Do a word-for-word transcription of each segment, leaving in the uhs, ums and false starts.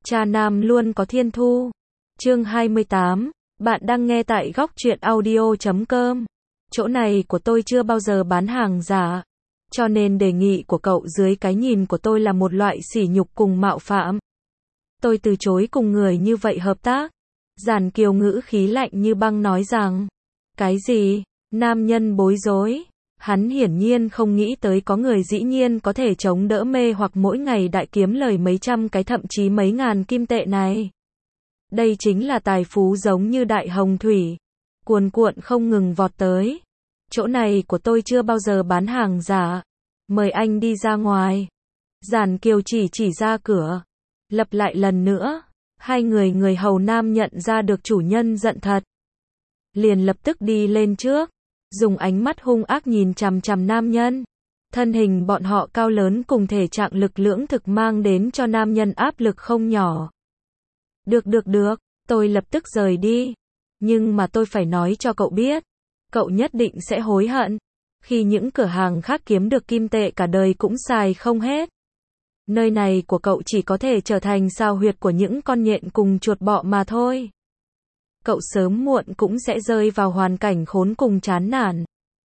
Cha nam luôn có thiên thu. Chương hai mươi tám, bạn đang nghe tại góc truyện audio chấm com. Chỗ này của tôi chưa bao giờ bán hàng giả, cho nên đề nghị của cậu dưới cái nhìn của tôi là một loại sỉ nhục cùng mạo phạm. Tôi từ chối cùng người như vậy hợp tác. Giản Kiều ngữ khí lạnh như băng nói rằng, cái gì? Nam nhân bối rối. Hắn hiển nhiên không nghĩ tới có người dĩ nhiên có thể chống đỡ mê hoặc mỗi ngày đại kiếm lời mấy trăm cái thậm chí mấy ngàn kim tệ này. Đây chính là tài phú giống như đại hồng thủy, cuồn cuộn không ngừng vọt tới. Chỗ này của tôi chưa bao giờ bán hàng giả. Mời anh đi ra ngoài. Giản Kiều chỉ chỉ ra cửa. Lặp lại lần nữa. Hai người người hầu nam nhận ra được chủ nhân giận thật, liền lập tức đi lên trước, dùng ánh mắt hung ác nhìn chằm chằm nam nhân. Thân hình bọn họ cao lớn cùng thể trạng lực lưỡng thực mang đến cho nam nhân áp lực không nhỏ. Được được được, tôi lập tức rời đi. Nhưng mà tôi phải nói cho cậu biết, cậu nhất định sẽ hối hận. Khi những cửa hàng khác kiếm được kim tệ cả đời cũng xài không hết. Nơi này của cậu chỉ có thể trở thành sao huyệt của những con nhện cùng chuột bọ mà thôi. Cậu sớm muộn cũng sẽ rơi vào hoàn cảnh khốn cùng chán nản.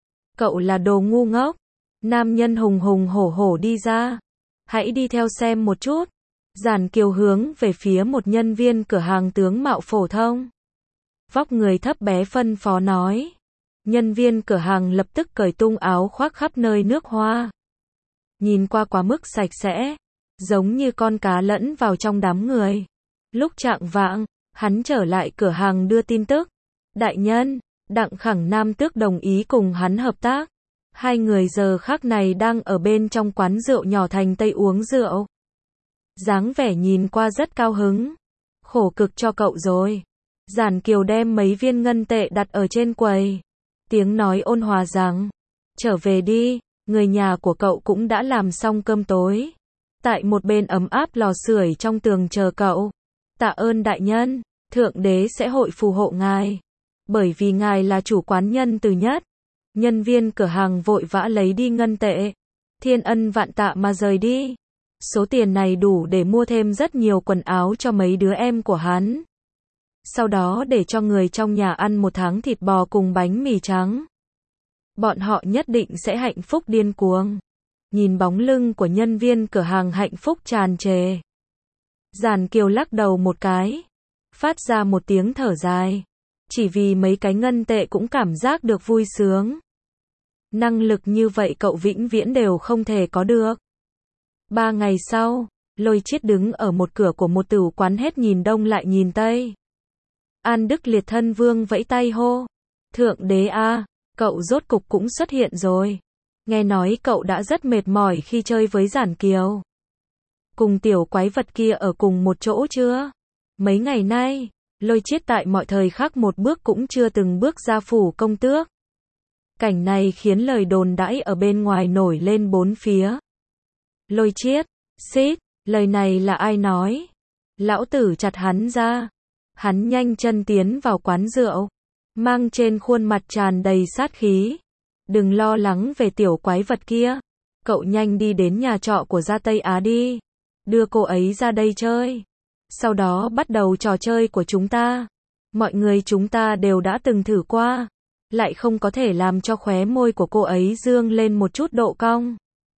Cậu là đồ ngu ngốc. Nam nhân hùng hùng hổ hổ đi ra. Hãy đi theo xem một chút. Giản Kiều hướng về phía một nhân viên cửa hàng tướng mạo phổ thông, vóc người thấp bé phân phó nói. Nhân viên cửa hàng lập tức cởi tung áo khoác khắp nơi nước hoa. Nhìn qua quá mức sạch sẽ, giống như con cá lẫn vào trong đám người. Lúc chạng vạng, hắn trở lại cửa hàng đưa tin tức. Đại nhân, Đặng Khẳng Nam Tước đồng ý cùng hắn hợp tác. Hai người giờ khắc này đang ở bên trong quán rượu nhỏ thành Tây uống rượu. Dáng vẻ nhìn qua rất cao hứng. Khổ cực cho cậu rồi. Giản Kiều đem mấy viên ngân tệ đặt ở trên quầy. Tiếng nói ôn hòa rằng, trở về đi, người nhà của cậu cũng đã làm xong cơm tối. Tại một bên ấm áp lò sưởi trong tường chờ cậu. Tạ ơn đại nhân, thượng đế sẽ hội phù hộ ngài. Bởi vì ngài là chủ quán nhân từ nhất. Nhân viên cửa hàng vội vã lấy đi ngân tệ. Thiên ân vạn tạ mà rời đi. Số tiền này đủ để mua thêm rất nhiều quần áo cho mấy đứa em của hắn. Sau đó để cho người trong nhà ăn một tháng thịt bò cùng bánh mì trắng. Bọn họ nhất định sẽ hạnh phúc điên cuồng. Nhìn bóng lưng của nhân viên cửa hàng hạnh phúc tràn trề. Giản Kiều lắc đầu một cái, phát ra một tiếng thở dài. Chỉ vì mấy cái ngân tệ cũng cảm giác được vui sướng. Năng lực như vậy cậu vĩnh viễn đều không thể có được. Ba ngày sau, Lôi Chiết đứng ở một cửa của một tửu quán hết nhìn đông lại nhìn tây. An Đức Liệt thân vương vẫy tay hô. Thượng đế a, cậu rốt cục cũng xuất hiện rồi. Nghe nói cậu đã rất mệt mỏi khi chơi với Giản Kiều. Cùng tiểu quái vật kia ở cùng một chỗ chưa? Mấy ngày nay, Lôi Chiết tại mọi thời khắc một bước cũng chưa từng bước ra phủ công tước. Cảnh này khiến lời đồn đãi ở bên ngoài nổi lên bốn phía. Lôi Chiết, xít, lời này là ai nói? Lão tử chặt hắn ra. Hắn nhanh chân tiến vào quán rượu, mang trên khuôn mặt tràn đầy sát khí. Đừng lo lắng về tiểu quái vật kia. Cậu nhanh đi đến nhà trọ của Gia Tây Á đi. Đưa cô ấy ra đây chơi. Sau đó bắt đầu trò chơi của chúng ta. Mọi người chúng ta đều đã từng thử qua. Lại không có thể làm cho khóe môi của cô ấy dương lên một chút độ cong.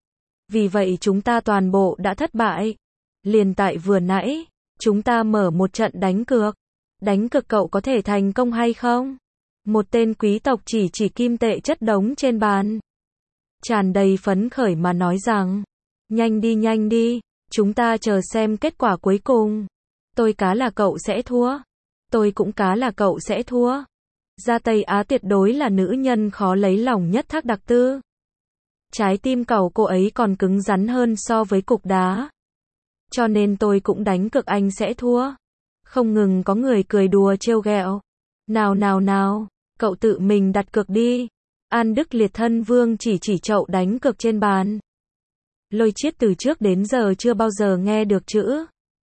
Vì vậy chúng ta toàn bộ đã thất bại. Liền tại vừa nãy, chúng ta mở một trận đánh cược. Đánh cược cậu có thể thành công hay không? Một tên quý tộc chỉ chỉ kim tệ chất đống trên bàn. Tràn đầy phấn khởi mà nói rằng, nhanh đi nhanh đi, chúng ta chờ xem kết quả cuối cùng. Tôi cá là cậu sẽ thua. Tôi cũng cá là cậu sẽ thua. Gia Tây Á tuyệt đối là nữ nhân khó lấy lòng nhất Thác Đặc Tư. Trái tim cậu cô ấy còn cứng rắn hơn so với cục đá. Cho nên tôi cũng đánh cược anh sẽ thua. Không ngừng có người cười đùa trêu ghẹo. Nào nào nào, cậu tự mình đặt cược đi. An Đức Liệt thân vương chỉ chỉ chậu đánh cược trên bàn. Lôi Chiết từ trước đến giờ chưa bao giờ nghe được chữ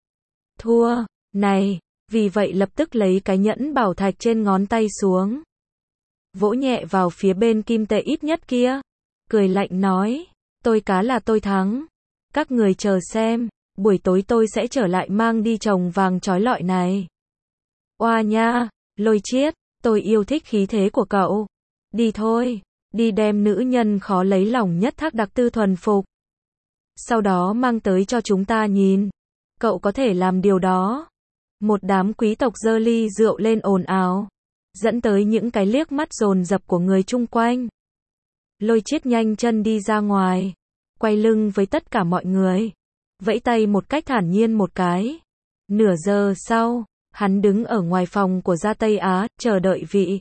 thua này, vì vậy lập tức lấy cái nhẫn bảo thạch trên ngón tay xuống, vỗ nhẹ vào phía bên kim tệ ít nhất kia, cười lạnh nói, tôi cá là tôi thắng, các người chờ xem. buổi tối tôi sẽ trở lại mang đi chồng vàng trói lọi này. Oa nha, Lôi Chiết, tôi yêu thích khí thế của cậu. Đi thôi, đi đem nữ nhân khó lấy lòng nhất Thác Đặc Tư thuần phục. Sau đó mang tới cho chúng ta nhìn. Cậu có thể làm điều đó. Một đám quý tộc giơ ly rượu lên ồn ào, dẫn tới những cái liếc mắt dồn dập của người chung quanh. Lôi Chiết nhanh chân đi ra ngoài, quay lưng với tất cả mọi người, vẫy tay một cách thản nhiên một cái. Nửa giờ sau, hắn đứng ở ngoài phòng của gia Tây Á, chờ đợi vị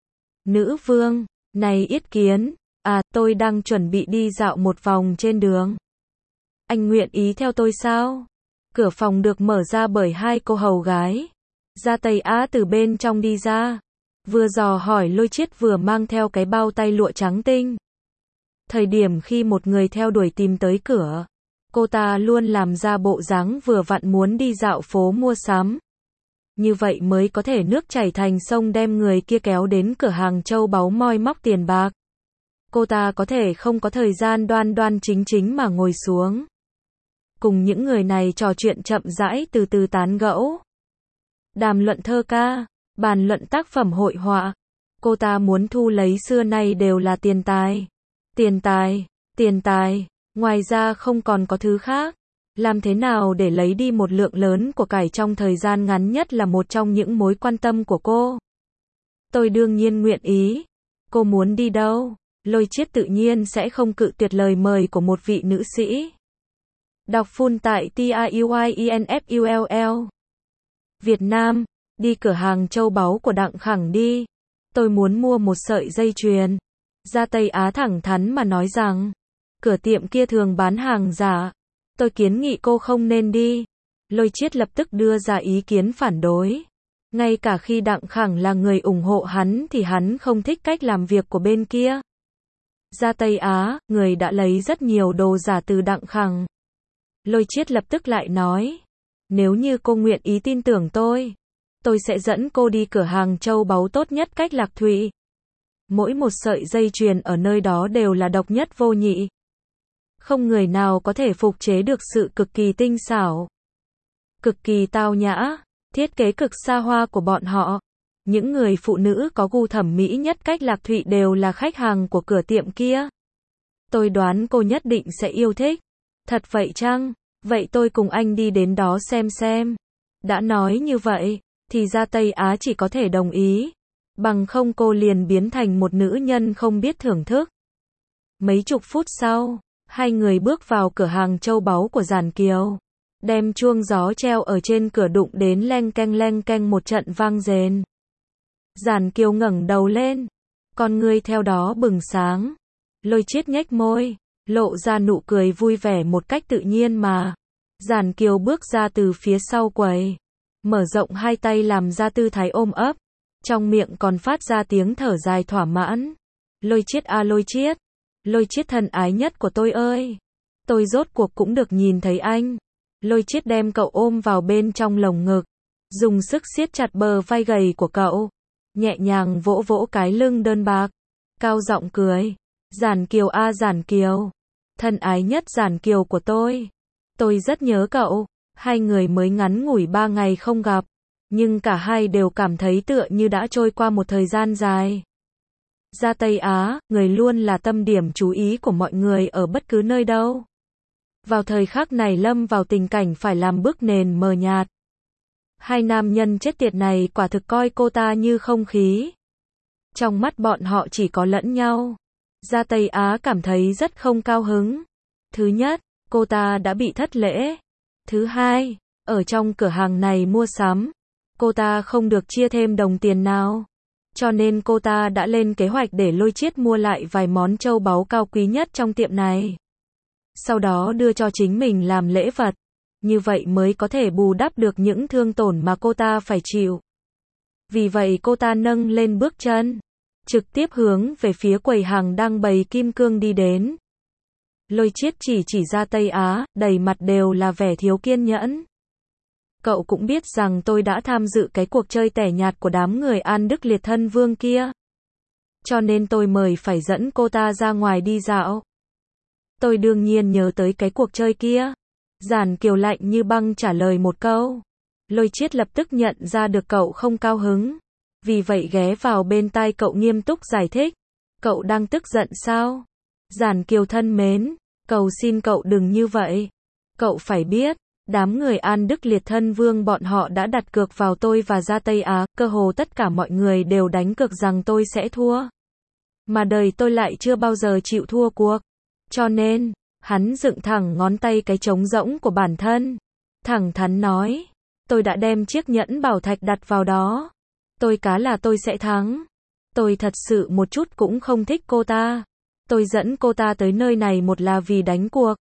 nữ vương. Này Yết Kiến, à, tôi đang chuẩn bị đi dạo một vòng trên đường. Anh nguyện ý theo tôi sao? Cửa phòng được mở ra bởi hai cô hầu gái. Gia Tây Á từ bên trong đi ra, vừa dò hỏi Lôi Chiết vừa mang theo cái bao tay lụa trắng tinh. Thời điểm khi một người theo đuổi tìm tới cửa, cô ta luôn làm ra bộ dáng vừa vặn muốn đi dạo phố mua sắm. Như vậy mới có thể nước chảy thành sông đem người kia kéo đến cửa hàng châu báu moi móc tiền bạc. Cô ta có thể không có thời gian đoan đoan chính chính mà ngồi xuống. Cùng những người này trò chuyện chậm rãi từ từ tán gẫu. Đàm luận thơ ca, bàn luận tác phẩm hội họa. Cô ta muốn thu lấy xưa nay đều là tiền tài. Tiền tài, tiền tài, ngoài ra không còn có thứ khác. Làm thế nào để lấy đi một lượng lớn của cải trong thời gian ngắn nhất là một trong những mối quan tâm của cô. Tôi đương nhiên nguyện ý. Cô muốn đi đâu? Lôi Chiết tự nhiên sẽ không cự tuyệt lời mời của một vị nữ sĩ. Đọc full tại T R U I E N F U L L. Việt Nam, đi cửa hàng châu báu của Đặng Khẳng đi. Tôi muốn mua một sợi dây chuyền. Gia Tây Á thẳng thắn mà nói rằng, cửa tiệm kia thường bán hàng giả. Tôi kiến nghị cô không nên đi. Lôi Chiết lập tức đưa ra ý kiến phản đối. Ngay cả khi Đặng Khẳng là người ủng hộ hắn thì hắn không thích cách làm việc của bên kia. Gia Tây Á, người đã lấy rất nhiều đồ giả từ Đặng Khẳng. Lôi Chiết lập tức lại nói, nếu như cô nguyện ý tin tưởng tôi, tôi sẽ dẫn cô đi cửa hàng châu báu tốt nhất cách Lạc Thụy. Mỗi một sợi dây chuyền ở nơi đó đều là độc nhất vô nhị. Không người nào có thể phục chế được sự cực kỳ tinh xảo, cực kỳ tao nhã, thiết kế cực xa hoa của bọn họ. Những người phụ nữ có gu thẩm mỹ nhất cách Lạc Thụy đều là khách hàng của cửa tiệm kia. Tôi đoán cô nhất định sẽ yêu thích. Thật vậy chăng? Vậy tôi cùng anh đi đến đó xem xem. Đã nói như vậy, thì Gia Tây Á chỉ có thể đồng ý. Bằng không cô liền biến thành một nữ nhân không biết thưởng thức. Mấy chục phút sau, hai người bước vào cửa hàng châu báu của Giản Kiều. Đem chuông gió treo ở trên cửa đụng đến leng keng leng keng một trận vang rền. Giản Kiều ngẩng đầu lên, con ngươi theo đó bừng sáng. Lôi Chiết nhếch môi, lộ ra nụ cười vui vẻ một cách tự nhiên mà. Giản Kiều bước ra từ phía sau quầy, mở rộng hai tay làm ra tư thái ôm ấp, trong miệng còn phát ra tiếng thở dài thỏa mãn. Lôi Chiết a Lôi Chiết, Lôi Chiết thân ái nhất của tôi ơi, tôi rốt cuộc cũng được nhìn thấy anh. Lôi Chiết đem cậu ôm vào bên trong lồng ngực, dùng sức siết chặt bờ vai gầy của cậu, nhẹ nhàng vỗ vỗ cái lưng đơn bạc, cao giọng cười. Giản Kiều a Giản Kiều, thân ái nhất Giản Kiều của tôi, tôi rất nhớ cậu. Hai người mới ngắn ngủi ba ngày không gặp, nhưng cả hai đều cảm thấy tựa như đã trôi qua một thời gian dài. Gia Tây Á, người luôn là tâm điểm chú ý của mọi người ở bất cứ nơi đâu. Vào thời khắc này lâm vào tình cảnh phải làm bức nền mờ nhạt. Hai nam nhân chết tiệt này quả thực coi cô ta như không khí. Trong mắt bọn họ chỉ có lẫn nhau. Gia Tây Á cảm thấy rất không cao hứng. Thứ nhất, cô ta đã bị thất lễ. Thứ hai, ở trong cửa hàng này mua sắm, cô ta không được chia thêm đồng tiền nào. Cho nên cô ta đã lên kế hoạch để Lôi Chiết mua lại vài món châu báu cao quý nhất trong tiệm này. Sau đó đưa cho chính mình làm lễ vật. Như vậy mới có thể bù đắp được những thương tổn mà cô ta phải chịu. Vì vậy cô ta nâng lên bước chân, trực tiếp hướng về phía quầy hàng đang bày kim cương đi đến. Lôi Chiết chỉ chỉ ra Tây Á, đầy mặt đều là vẻ thiếu kiên nhẫn. Cậu cũng biết rằng tôi đã tham dự cái cuộc chơi tẻ nhạt của đám người An Đức Liệt thân vương kia. Cho nên tôi mời phải dẫn cô ta ra ngoài đi dạo. Tôi đương nhiên nhớ tới cái cuộc chơi kia. Giản Kiều lạnh như băng trả lời một câu. Lôi Chiết lập tức nhận ra được cậu không cao hứng. Vì vậy ghé vào bên tai cậu nghiêm túc giải thích. Cậu đang tức giận sao? Giản Kiều thân mến, cầu xin cậu đừng như vậy. Cậu phải biết, đám người An Đức Liệt Thân Vương bọn họ đã đặt cược vào tôi và ra Tây Á, cơ hồ tất cả mọi người đều đánh cược rằng tôi sẽ thua. Mà đời tôi lại chưa bao giờ chịu thua cuộc. Cho nên, hắn dựng thẳng ngón tay cái trống rỗng của bản thân. Thẳng thắn nói, tôi đã đem chiếc nhẫn bảo thạch đặt vào đó. Tôi cá là tôi sẽ thắng. Tôi thật sự một chút cũng không thích cô ta. Tôi dẫn cô ta tới nơi này một là vì đánh cuộc.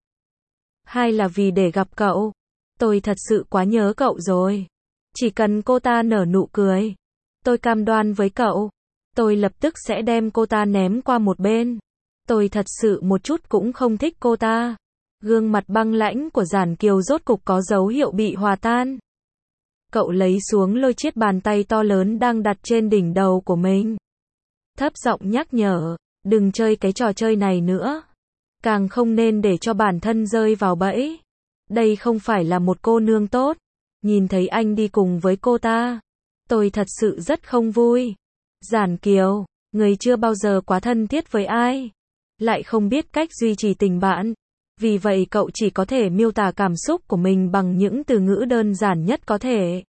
Hai là vì để gặp cậu. Tôi thật sự quá nhớ cậu rồi. Chỉ cần cô ta nở nụ cười. Tôi cam đoan với cậu. Tôi lập tức sẽ đem cô ta ném qua một bên. Tôi thật sự một chút cũng không thích cô ta. Gương mặt băng lãnh của Giản Kiều rốt cục có dấu hiệu bị hòa tan. Cậu lấy xuống Lôi Chiết bàn tay to lớn đang đặt trên đỉnh đầu của mình. Thấp giọng nhắc nhở, đừng chơi cái trò chơi này nữa. Càng không nên để cho bản thân rơi vào bẫy. Đây không phải là một cô nương tốt. Nhìn thấy anh đi cùng với cô ta. Tôi thật sự rất không vui. Giản Kiều, người chưa bao giờ quá thân thiết với ai. Lại không biết cách duy trì tình bạn. Vì vậy cậu chỉ có thể miêu tả cảm xúc của mình bằng những từ ngữ đơn giản nhất có thể.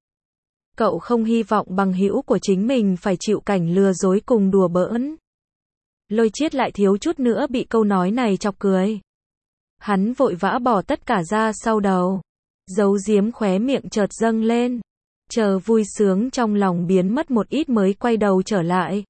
Cậu không hy vọng bằng hữu của chính mình phải chịu cảnh lừa dối cùng đùa bỡn. Lôi Chiết lại thiếu chút nữa bị câu nói này chọc cười. Hắn vội vã bỏ tất cả ra sau đầu. Giấu giếm khóe miệng chợt dâng lên. Chờ vui sướng trong lòng biến mất một ít mới quay đầu trở lại.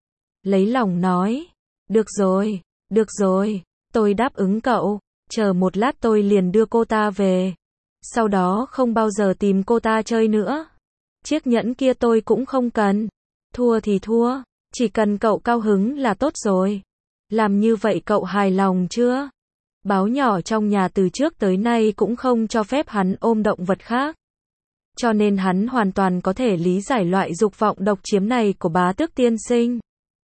Lấy lòng nói. Được rồi, được rồi, tôi đáp ứng cậu. Chờ một lát tôi liền đưa cô ta về. Sau đó không bao giờ tìm cô ta chơi nữa. Chiếc nhẫn kia tôi cũng không cần. Thua thì thua. Chỉ cần cậu cao hứng là tốt rồi. Làm như vậy cậu hài lòng chưa? Báo nhỏ trong nhà từ trước tới nay cũng không cho phép hắn ôm động vật khác. Cho nên hắn hoàn toàn có thể lý giải loại dục vọng độc chiếm này của bá tước tiên sinh.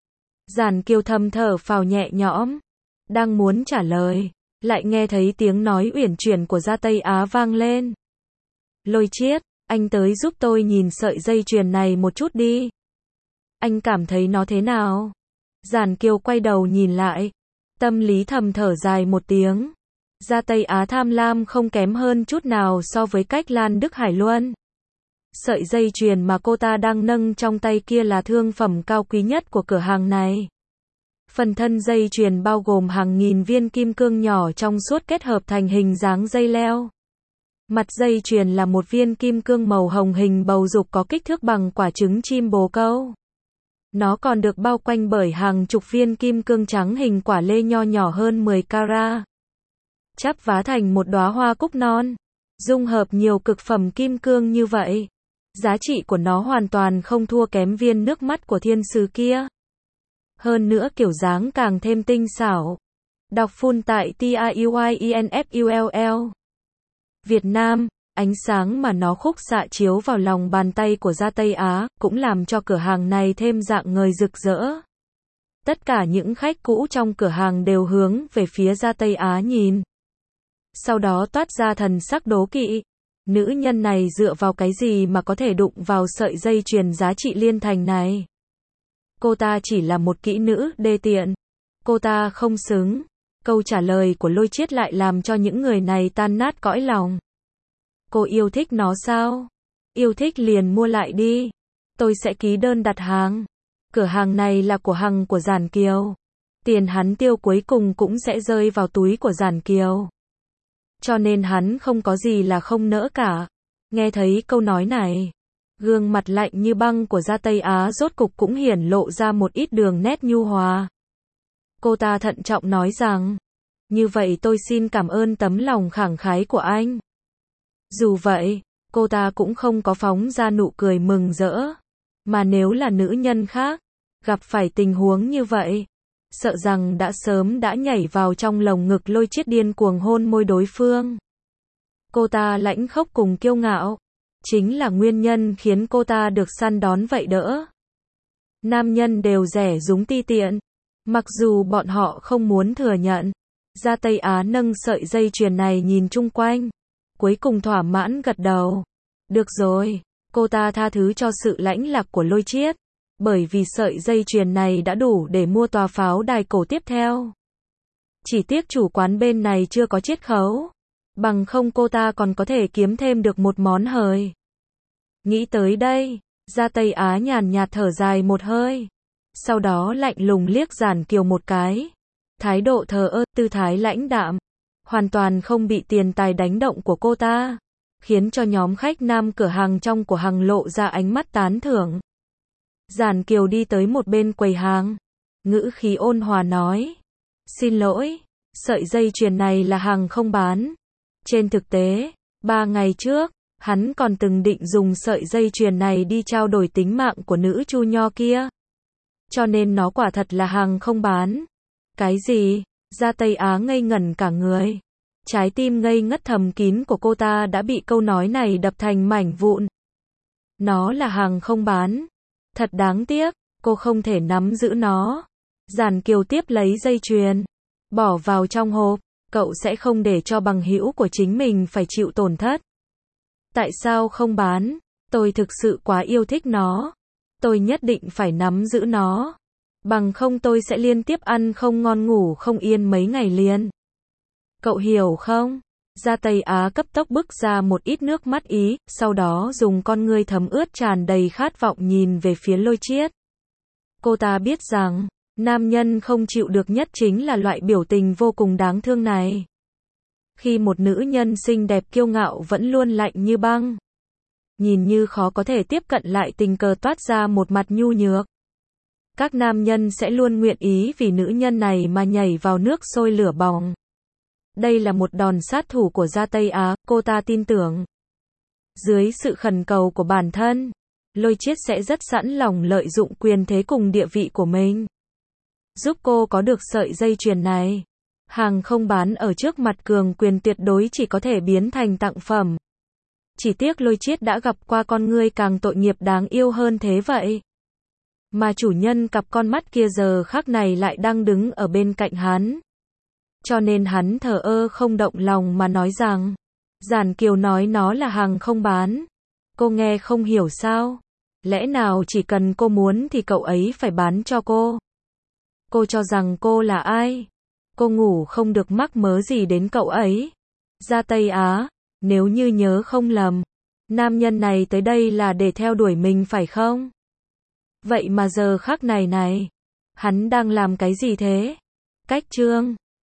Giản Kiều thầm thở phào nhẹ nhõm. Đang muốn trả lời. Lại nghe thấy tiếng nói uyển chuyển của gia Tây Á vang lên. Lôi Chiết, anh tới giúp tôi nhìn sợi dây chuyền này một chút đi. Anh cảm thấy nó thế nào? Giản Kiều quay đầu nhìn lại. Tâm lý thầm thở dài một tiếng. Gia Tây Á tham lam không kém hơn chút nào so với cách Lan Đức Hải Luân. Sợi dây chuyền mà cô ta đang nâng trong tay kia là thương phẩm cao quý nhất của cửa hàng này. Phần thân dây chuyền bao gồm hàng nghìn viên kim cương nhỏ trong suốt kết hợp thành hình dáng dây leo. Mặt dây chuyền là một viên kim cương màu hồng hình bầu dục có kích thước bằng quả trứng chim bồ câu. Nó còn được bao quanh bởi hàng chục viên kim cương trắng hình quả lê nho nhỏ hơn mười carat. Chắp vá thành một đóa hoa cúc non. Dung hợp nhiều cực phẩm kim cương như vậy. Giá trị của nó hoàn toàn không thua kém viên nước mắt của thiên sứ kia. Hơn nữa kiểu dáng càng thêm tinh xảo. Đọc full tại T A U I E N F U L L. Việt Nam, ánh sáng mà nó khúc xạ chiếu vào lòng bàn tay của gia Tây Á, cũng làm cho cửa hàng này thêm dạng ngời rực rỡ. Tất cả những khách cũ trong cửa hàng đều hướng về phía gia Tây Á nhìn. Sau đó toát ra thần sắc đố kỵ. Nữ nhân này dựa vào cái gì mà có thể đụng vào sợi dây chuyền giá trị liên thành này? Cô ta chỉ là một kỹ nữ đê tiện. Cô ta không xứng. Câu trả lời của Lôi Chiết lại làm cho những người này tan nát cõi lòng. Cô yêu thích nó sao? Yêu thích liền mua lại đi. Tôi sẽ ký đơn đặt hàng. Cửa hàng này là của Hằng của Giản Kiều. Tiền hắn tiêu cuối cùng cũng sẽ rơi vào túi của Giản Kiều. Cho nên hắn không có gì là không nỡ cả. Nghe thấy câu nói này, gương mặt lạnh như băng của gia Tây Á rốt cục cũng hiển lộ ra một ít đường nét nhu hòa. Cô ta thận trọng nói rằng, như vậy tôi xin cảm ơn tấm lòng khẳng khái của anh. Dù vậy, cô ta cũng không có phóng ra nụ cười mừng rỡ. Mà nếu là nữ nhân khác, gặp phải tình huống như vậy, sợ rằng đã sớm đã nhảy vào trong lồng ngực Lôi Chiết điên cuồng hôn môi đối phương. Cô ta lãnh khốc cùng kiêu ngạo, chính là nguyên nhân khiến cô ta được săn đón vậy đỡ. Nam nhân đều rẻ rúng ti tiện, mặc dù bọn họ không muốn thừa nhận. Gia Tây Á nâng sợi dây chuyền này nhìn chung quanh, cuối cùng thỏa mãn gật đầu. Được rồi, cô ta tha thứ cho sự lãnh lạc của Lôi Chiết, bởi vì sợi dây chuyền này đã đủ để mua tòa pháo đài cổ tiếp theo. Chỉ tiếc chủ quán bên này chưa có chiết khấu, bằng không cô ta còn có thể kiếm thêm được một món hời. Nghĩ tới đây, Gia Tây Á nhàn nhạt thở dài một hơi, sau đó lạnh lùng liếc Giản Kiều một cái. Thái độ thờ ơ, tư thái lãnh đạm, hoàn toàn không bị tiền tài đánh động của cô ta, khiến cho nhóm khách nam cửa hàng trong của hàng lộ ra ánh mắt tán thưởng. Giản Kiều đi tới một bên quầy hàng, ngữ khí ôn hòa nói, xin lỗi, sợi dây chuyền này là hàng không bán. Trên thực tế, ba ngày trước, hắn còn từng định dùng sợi dây chuyền này đi trao đổi tính mạng của nữ Chu Nho kia. Cho nên nó quả thật là hàng không bán. Cái gì? Gia Tây Á ngây ngẩn cả người. Trái tim ngây ngất thầm kín của cô ta đã bị câu nói này đập thành mảnh vụn. Nó là hàng không bán. Thật đáng tiếc, cô không thể nắm giữ nó. Giản Kiều tiếp lấy dây chuyền, bỏ vào trong hộp. Cậu sẽ không để cho bằng hữu của chính mình phải chịu tổn thất. Tại sao không bán? Tôi thực sự quá yêu thích nó. Tôi nhất định phải nắm giữ nó. Bằng không tôi sẽ liên tiếp ăn không ngon ngủ không yên mấy ngày liền. Cậu hiểu không? Gia Tây Á cấp tốc bứt ra một ít nước mắt ý, sau đó dùng con ngươi thấm ướt tràn đầy khát vọng nhìn về phía Lôi Chiết. Cô ta biết rằng, nam nhân không chịu được nhất chính là loại biểu tình vô cùng đáng thương này. Khi một nữ nhân xinh đẹp kiêu ngạo vẫn luôn lạnh như băng, nhìn như khó có thể tiếp cận lại tình cờ toát ra một mặt nhu nhược. Các nam nhân sẽ luôn nguyện ý vì nữ nhân này mà nhảy vào nước sôi lửa bỏng. Đây là một đòn sát thủ của Gia Tây Á, cô ta tin tưởng. Dưới sự khẩn cầu của bản thân, Lôi Chiết sẽ rất sẵn lòng lợi dụng quyền thế cùng địa vị của mình, giúp cô có được sợi dây chuyền này. Hàng không bán ở trước mặt cường quyền tuyệt đối chỉ có thể biến thành tặng phẩm. Chỉ tiếc Lôi Chiết đã gặp qua con ngươi càng tội nghiệp đáng yêu hơn thế vậy. Mà chủ nhân cặp con mắt kia giờ khắc này lại đang đứng ở bên cạnh hắn. Cho nên hắn thờ ơ không động lòng mà nói rằng, Giản Kiều nói nó là hàng không bán. Cô nghe không hiểu sao? Lẽ nào chỉ cần cô muốn thì cậu ấy phải bán cho cô? Cô cho rằng cô là ai? Cô ngủ không được mắc mớ gì đến cậu ấy? Gia Tây Á, nếu như nhớ không lầm, nam nhân này tới đây là để theo đuổi mình phải không? Vậy mà giờ khắc này này, hắn đang làm cái gì thế? Cách chương